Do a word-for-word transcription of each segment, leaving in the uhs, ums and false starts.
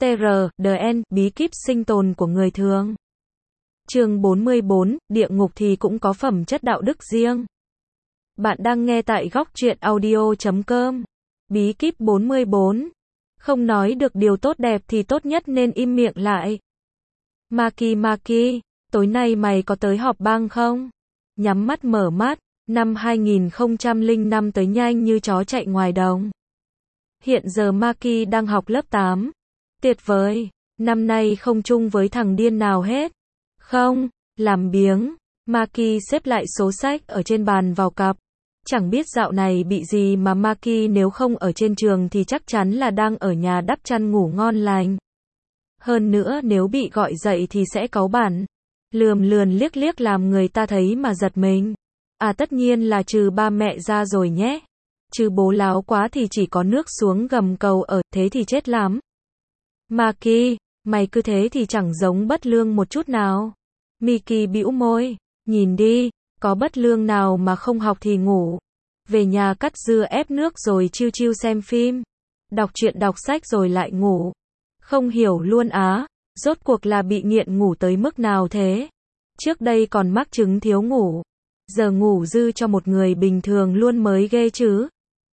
tê rờ, đê en, bí kíp sinh tồn của người thường. Chương bốn mươi bốn, địa ngục thì cũng có phẩm chất đạo đức riêng. Bạn đang nghe tại góc truyện audio chấm com. Bí kíp bốn mươi bốn. Không nói được điều tốt đẹp thì tốt nhất nên im miệng lại. Maki Maki, tối nay mày có tới họp bang không? Nhắm mắt mở mắt, năm hai nghìn không trăm lẻ năm tới nhanh như chó chạy ngoài đồng. Hiện giờ Maki đang học lớp tám. Tuyệt vời, năm nay không chung với thằng điên nào hết. Không, làm biếng. Maki xếp lại số sách ở trên bàn vào cặp. Chẳng biết dạo này bị gì mà Maki nếu không ở trên trường thì chắc chắn là đang ở nhà đắp chăn ngủ ngon lành. Hơn nữa nếu bị gọi dậy thì sẽ cáu bản. Lườm lườn liếc liếc làm người ta thấy mà giật mình. À tất nhiên là trừ ba mẹ ra rồi nhé. Chứ bố láo quá thì chỉ có nước xuống gầm cầu ở, thế thì chết lắm. Maki, mày cứ thế thì chẳng giống bất lương một chút nào. Miki bĩu môi, nhìn đi, có bất lương nào mà không học thì ngủ. Về nhà cắt dưa ép nước rồi chill chill xem phim. Đọc truyện đọc sách rồi lại ngủ. Không hiểu luôn á, rốt cuộc là bị nghiện ngủ tới mức nào thế? Trước đây còn mắc chứng thiếu ngủ. Giờ ngủ dư cho một người bình thường luôn mới ghê chứ.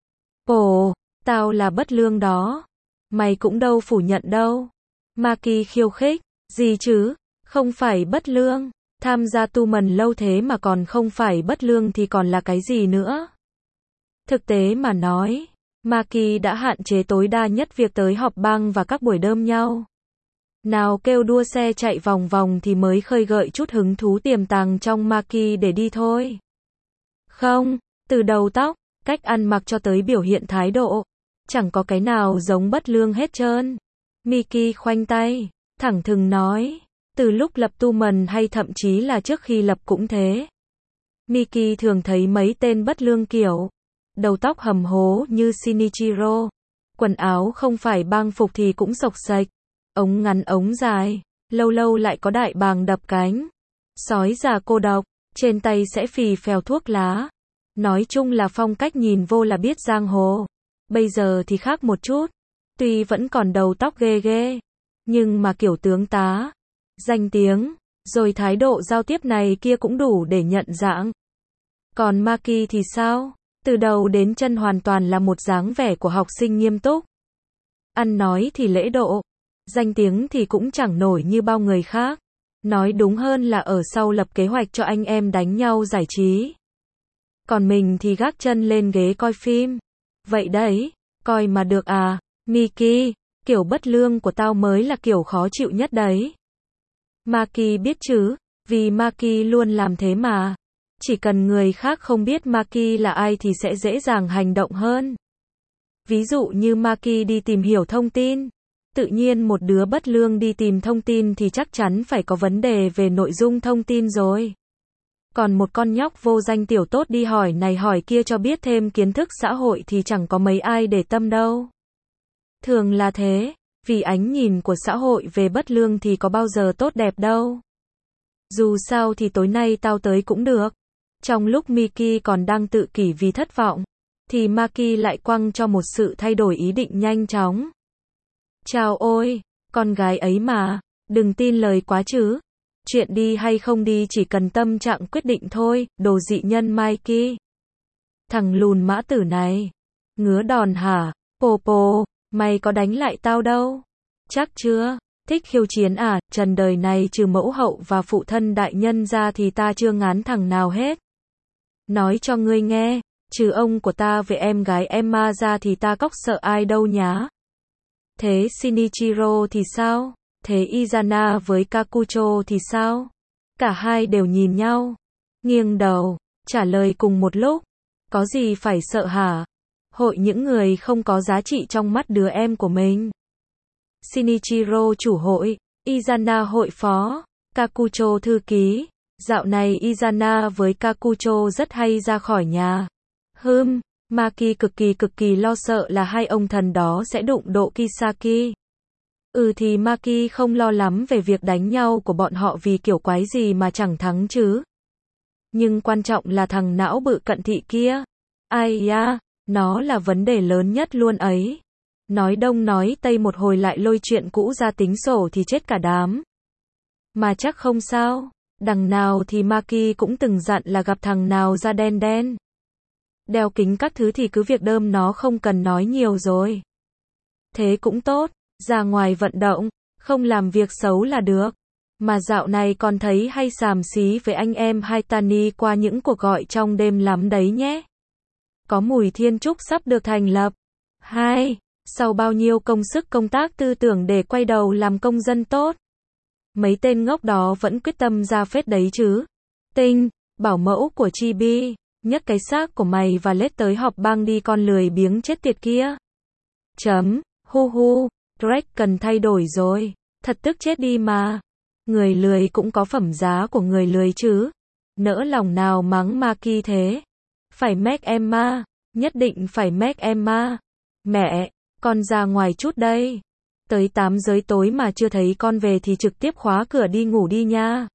Ồ, tao là bất lương đó. Mày cũng đâu phủ nhận đâu. Maki khiêu khích, gì chứ, không phải bất lương. Tham gia tu mần lâu thế mà còn không phải bất lương thì còn là cái gì nữa? Thực tế mà nói, Maki đã hạn chế tối đa nhất việc tới họp bang và các buổi đơm nhau. Nào kêu đua xe chạy vòng vòng thì mới khơi gợi chút hứng thú tiềm tàng trong Maki để đi thôi. Không, từ đầu tóc, cách ăn mặc cho tới biểu hiện thái độ, chẳng có cái nào giống bất lương hết trơn. Miki khoanh tay, thẳng thừng nói, từ lúc lập tu mần hay thậm chí là trước khi lập cũng thế. Miki thường thấy mấy tên bất lương kiểu, đầu tóc hầm hố như Shinichiro, quần áo không phải bang phục thì cũng xộc xệch, ống ngắn ống dài, lâu lâu lại có đại bàng đập cánh, sói già cô độc, trên tay sẽ phì phèo thuốc lá. Nói chung là phong cách nhìn vô là biết giang hồ. Bây giờ thì khác một chút, tuy vẫn còn đầu tóc ghê ghê, nhưng mà kiểu tướng tá, danh tiếng, rồi thái độ giao tiếp này kia cũng đủ để nhận dạng. Còn Maki thì sao? Từ đầu đến chân hoàn toàn là một dáng vẻ của học sinh nghiêm túc. Ăn nói thì lễ độ, danh tiếng thì cũng chẳng nổi như bao người khác. Nói đúng hơn là ở sau lập kế hoạch cho anh em đánh nhau giải trí. Còn mình thì gác chân lên ghế coi phim. Vậy đấy, coi mà được à, Miki, kiểu bất lương của tao mới là kiểu khó chịu nhất đấy. Maki biết chứ, vì Maki luôn làm thế mà. Chỉ cần người khác không biết Maki là ai thì sẽ dễ dàng hành động hơn. Ví dụ như Maki đi tìm hiểu thông tin. Tự nhiên một đứa bất lương đi tìm thông tin thì chắc chắn phải có vấn đề về nội dung thông tin rồi. Còn một con nhóc vô danh tiểu tốt đi hỏi này hỏi kia cho biết thêm kiến thức xã hội thì chẳng có mấy ai để tâm đâu. Thường là thế, vì ánh nhìn của xã hội về bất lương thì có bao giờ tốt đẹp đâu. Dù sao thì tối nay tao tới cũng được. Trong lúc Miki còn đang tự kỷ vì thất vọng, thì Maki lại quăng cho một sự thay đổi ý định nhanh chóng. Chào ôi, con gái ấy mà, đừng tin lời quá chứ. Chuyện đi hay không đi chỉ cần tâm trạng quyết định thôi, đồ dị nhân Mikey. Thằng lùn mã tử này. Ngứa đòn hả? Popo, mày có đánh lại tao đâu? Chắc chưa? Thích khiêu chiến à? Trần đời này trừ mẫu hậu và phụ thân đại nhân ra thì ta chưa ngán thằng nào hết. Nói cho ngươi nghe, trừ ông của ta với em gái Emma ra thì ta cóc sợ ai đâu nhá. Thế Shinichiro thì sao? Thế Izana với Kakucho thì sao? Cả hai đều nhìn nhau, nghiêng đầu, trả lời cùng một lúc. Có gì phải sợ hả? Hội những người không có giá trị trong mắt đứa em của mình. Shinichiro chủ hội, Izana hội phó, Kakucho thư ký. Dạo này Izana với Kakucho rất hay ra khỏi nhà. Hừm, Maki cực kỳ cực kỳ lo sợ là hai ông thần đó sẽ đụng độ Kisaki. Ừ thì Maki không lo lắm về việc đánh nhau của bọn họ vì kiểu quái gì mà chẳng thắng chứ. Nhưng quan trọng là thằng não bự cận thị kia. Ai da, nó là vấn đề lớn nhất luôn ấy. Nói đông nói tây một hồi lại lôi chuyện cũ ra tính sổ thì chết cả đám. Mà chắc không sao. Đằng nào thì Maki cũng từng dặn là gặp thằng nào da đen đen, đeo kính các thứ thì cứ việc đơm nó, không cần nói nhiều rồi. Thế cũng tốt, ra ngoài vận động, không làm việc xấu là được. Mà dạo này còn thấy hay xàm xí với anh em Haitani qua những cuộc gọi trong đêm lắm đấy nhé. Có mùi thiên trúc sắp được thành lập. Hai, sau bao nhiêu công sức công tác tư tưởng để quay đầu làm công dân tốt, mấy tên ngốc đó vẫn quyết tâm ra phết đấy chứ. Tinh, bảo mẫu của Chibi, nhấc cái xác của mày và lết tới họp bang đi con lười biếng chết tiệt kia. Chấm, hu hu, Drake cần thay đổi rồi. Thật tức chết đi mà. Người lười cũng có phẩm giá của người lười chứ. Nỡ lòng nào mắng Maki thế. Phải make em ma, nhất định phải make em ma. Mẹ, con ra ngoài chút đây. Tới tám giờ tối mà chưa thấy con về thì trực tiếp khóa cửa đi ngủ đi nha.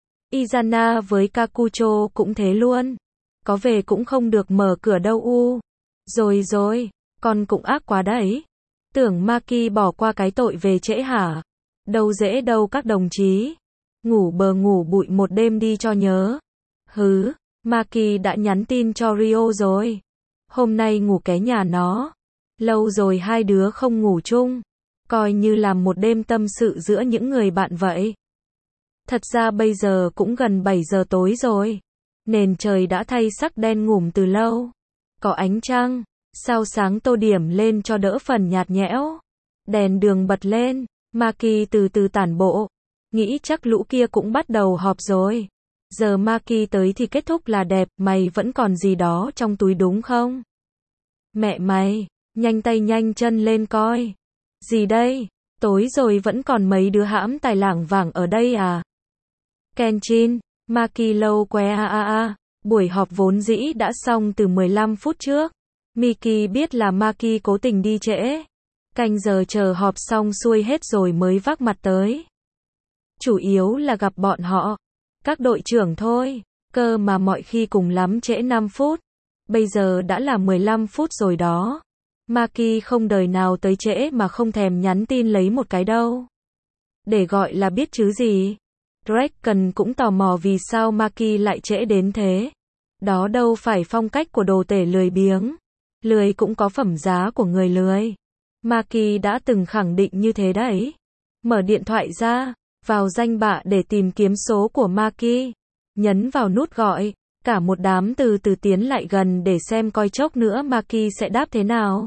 Izana với Kakucho cũng thế luôn. Có về cũng không được mở cửa đâu u. Rồi rồi, con cũng ác quá đấy. Tưởng Maki bỏ qua cái tội về trễ hả? Đâu dễ đâu các đồng chí. Ngủ bờ ngủ bụi một đêm đi cho nhớ. Hứ, Maki đã nhắn tin cho Rio rồi. Hôm nay ngủ ké nhà nó. Lâu rồi hai đứa không ngủ chung. Coi như làm một đêm tâm sự giữa những người bạn vậy. Thật ra bây giờ cũng gần bảy giờ tối rồi. Nền trời đã thay sắc đen ngủm từ lâu. Có ánh trăng, sao sáng tô điểm lên cho đỡ phần nhạt nhẽo. Đèn đường bật lên, Maki từ từ tản bộ. Nghĩ chắc lũ kia cũng bắt đầu họp rồi. Giờ Maki tới thì kết thúc là đẹp, mày vẫn còn gì đó trong túi đúng không? Mẹ mày, nhanh tay nhanh chân lên coi. Gì đây? Tối rồi vẫn còn mấy đứa hãm tài lảng vảng ở đây à? Kenshin, Maki lâu què a a a. Buổi họp vốn dĩ đã xong từ mười lăm phút trước. Miki biết là Maki cố tình đi trễ. Canh giờ chờ họp xong xuôi hết rồi mới vác mặt tới. Chủ yếu là gặp bọn họ. Các đội trưởng thôi. Cơ mà mọi khi cùng lắm trễ năm phút. Bây giờ đã là mười lăm phút rồi đó. Maki không đời nào tới trễ mà không thèm nhắn tin lấy một cái đâu. Để gọi là biết chứ gì. Drake cần cũng tò mò vì sao Maki lại trễ đến thế. Đó đâu phải phong cách của đồ tể lười biếng. Lười cũng có phẩm giá của người lười. Maki đã từng khẳng định như thế đấy. Mở điện thoại ra, vào danh bạ để tìm kiếm số của Maki. Nhấn vào nút gọi. Cả một đám từ từ tiến lại gần để xem coi chốc nữa Maki sẽ đáp thế nào.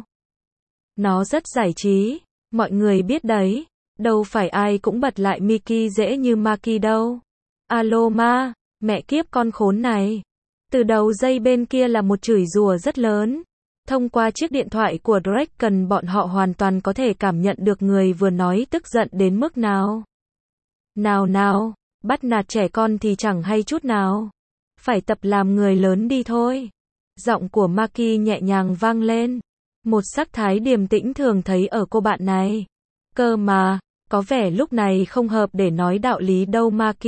Nó rất giải trí. Mọi người biết đấy. Đâu phải ai cũng bật lại Miki dễ như Maki đâu. Alo ma, mẹ kiếp con khốn này. Từ đầu dây bên kia là một chửi rủa rất lớn. Thông qua chiếc điện thoại của Drake cần bọn họ hoàn toàn có thể cảm nhận được người vừa nói tức giận đến mức nào. Nào nào, bắt nạt trẻ con thì chẳng hay chút nào. Phải tập làm người lớn đi thôi. Giọng của Maki nhẹ nhàng vang lên. Một sắc thái điềm tĩnh thường thấy ở cô bạn này. Cơ mà, có vẻ lúc này không hợp để nói đạo lý đâu Maki.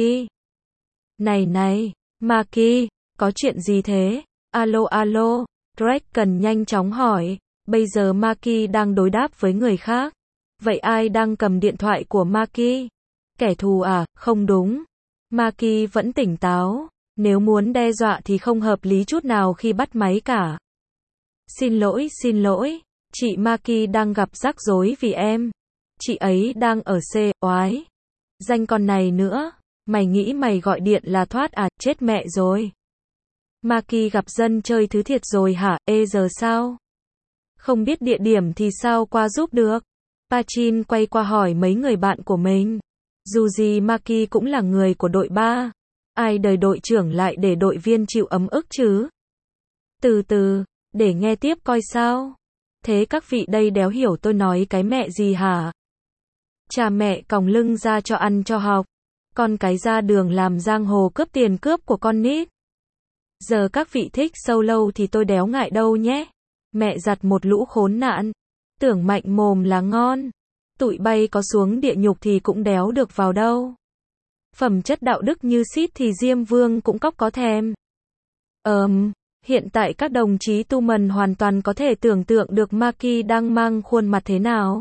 Này này, Maki, có chuyện gì thế? Alo alo, Drake cần nhanh chóng hỏi. Bây giờ Maki đang đối đáp với người khác. Vậy ai đang cầm điện thoại của Maki? Kẻ thù à? Không đúng. Maki vẫn tỉnh táo. Nếu muốn đe dọa thì không hợp lý chút nào khi bắt máy cả. Xin lỗi, xin lỗi. Chị Maki đang gặp rắc rối vì em. Chị ấy đang ở C, oái. Danh con này nữa. Mày nghĩ mày gọi điện là thoát à, chết mẹ rồi. Maki gặp dân chơi thứ thiệt rồi hả, ê giờ sao? Không biết địa điểm thì sao qua giúp được? Pachin quay qua hỏi mấy người bạn của mình. Dù gì Maki cũng là người của đội ba. Ai đời đội trưởng lại để đội viên chịu ấm ức chứ? Từ từ, để nghe tiếp coi sao. Thế các vị đây đéo hiểu tôi nói cái mẹ gì hả? Cha mẹ còng lưng ra cho ăn cho học. Con cái ra đường làm giang hồ cướp tiền cướp của con nít. Giờ các vị thích sâu lâu thì tôi đéo ngại đâu nhé. Mẹ giặt một lũ khốn nạn. Tưởng mạnh mồm là ngon. Tụi bay có xuống địa nhục thì cũng đéo được vào đâu. Phẩm chất đạo đức như xít thì Diêm Vương cũng cóc có thèm. Ờm, Hiện tại các đồng chí tu mần hoàn toàn có thể tưởng tượng được Maki đang mang khuôn mặt thế nào.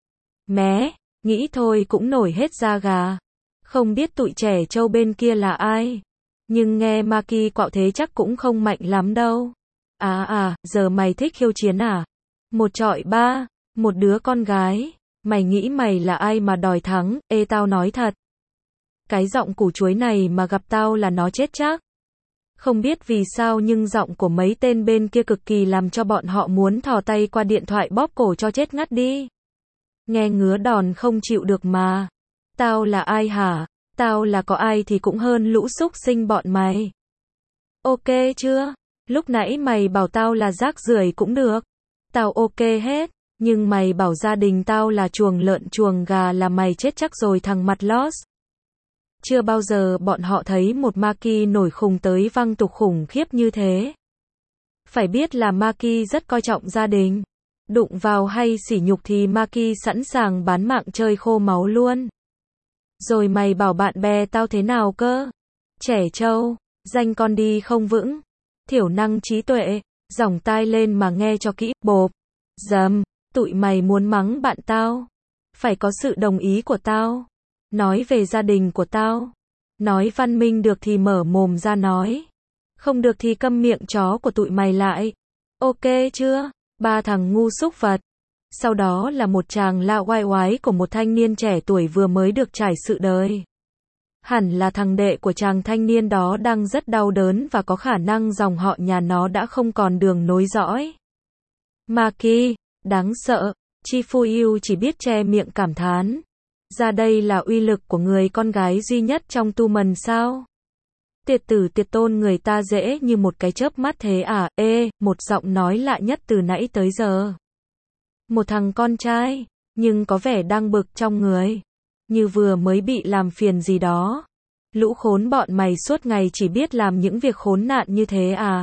Mé, nghĩ thôi cũng nổi hết da gà. Không biết tụi trẻ trâu bên kia là ai. Nhưng nghe Maki quạo thế chắc cũng không mạnh lắm đâu. À à, giờ mày thích khiêu chiến à? Một trọi ba, một đứa con gái. Mày nghĩ mày là ai mà đòi thắng, ê tao nói thật. Cái giọng củ chuối này mà gặp tao là nó chết chắc. Không biết vì sao nhưng giọng của mấy tên bên kia cực kỳ làm cho bọn họ muốn thò tay qua điện thoại bóp cổ cho chết ngắt đi. Nghe ngứa đòn không chịu được mà. Tao là ai hả? Tao là có ai thì cũng hơn lũ súc sinh bọn mày. Ok chưa? Lúc nãy mày bảo tao là rác rưởi cũng được. Tao ok hết. Nhưng mày bảo gia đình tao là chuồng lợn chuồng gà là mày chết chắc rồi thằng mặt lost. Chưa bao giờ bọn họ thấy một Maki nổi khùng tới văng tục khủng khiếp như thế. Phải biết là Maki rất coi trọng gia đình. Đụng vào hay sỉ nhục thì Maki sẵn sàng bán mạng chơi khô máu luôn. Rồi mày bảo bạn bè tao thế nào cơ? Trẻ trâu, danh con đi không vững. Thiểu năng trí tuệ, giỏng tai lên mà nghe cho kỹ, bộp. Dầm, tụi mày muốn mắng bạn tao. Phải có sự đồng ý của tao. Nói về gia đình của tao. Nói văn minh được thì mở mồm ra nói. Không được thì câm miệng chó của tụi mày lại. Ok chưa? Ba thằng ngu xúc vật. Sau đó là một tràng la oai oái của một thanh niên trẻ tuổi vừa mới được trải sự đời. Hẳn là thằng đệ của chàng thanh niên đó đang rất đau đớn và có khả năng dòng họ nhà nó đã không còn đường nối dõi. Maki, đáng sợ. Chifuyu chỉ biết che miệng cảm thán. Ra đây là uy lực của người con gái duy nhất trong tu mần sao? Tiệt tử tiệt tôn người ta dễ như một cái chớp mắt thế à? Ê, một giọng nói lạ nhất từ nãy tới giờ. Một thằng con trai, nhưng có vẻ đang bực trong người. Như vừa mới bị làm phiền gì đó. Lũ khốn bọn mày suốt ngày chỉ biết làm những việc khốn nạn như thế à?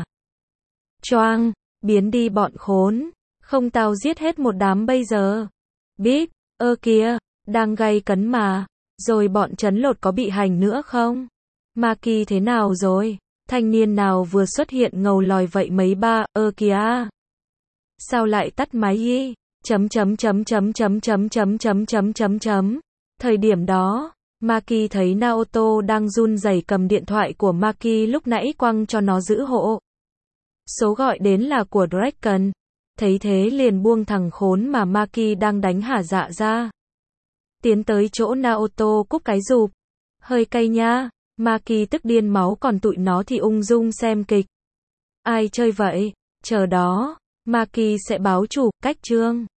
Choang, biến đi bọn khốn. Không tao giết hết một đám bây giờ. Biết, ơ kìa, đang gay cấn mà. Rồi bọn trấn lột có bị hành nữa không? Maki thế nào rồi? Thanh niên nào vừa xuất hiện ngầu lòi vậy mấy ba, ơ kìa. Sao lại tắt máy y? Chấm chấm chấm chấm chấm chấm chấm chấm chấm chấm chấm. Thời điểm đó, Maki thấy Naoto đang run rẩy cầm điện thoại của Maki lúc nãy quăng cho nó giữ hộ. Số gọi đến là của Draken. Thấy thế liền buông thằng khốn mà Maki đang đánh hả dạ ra. Tiến tới chỗ Naoto cúp cái rụp. Hơi cay nha. Maki tức điên máu còn tụi nó thì ung dung xem kịch. Ai chơi vậy? Chờ đó. Maki sẽ báo chủ, cách chương.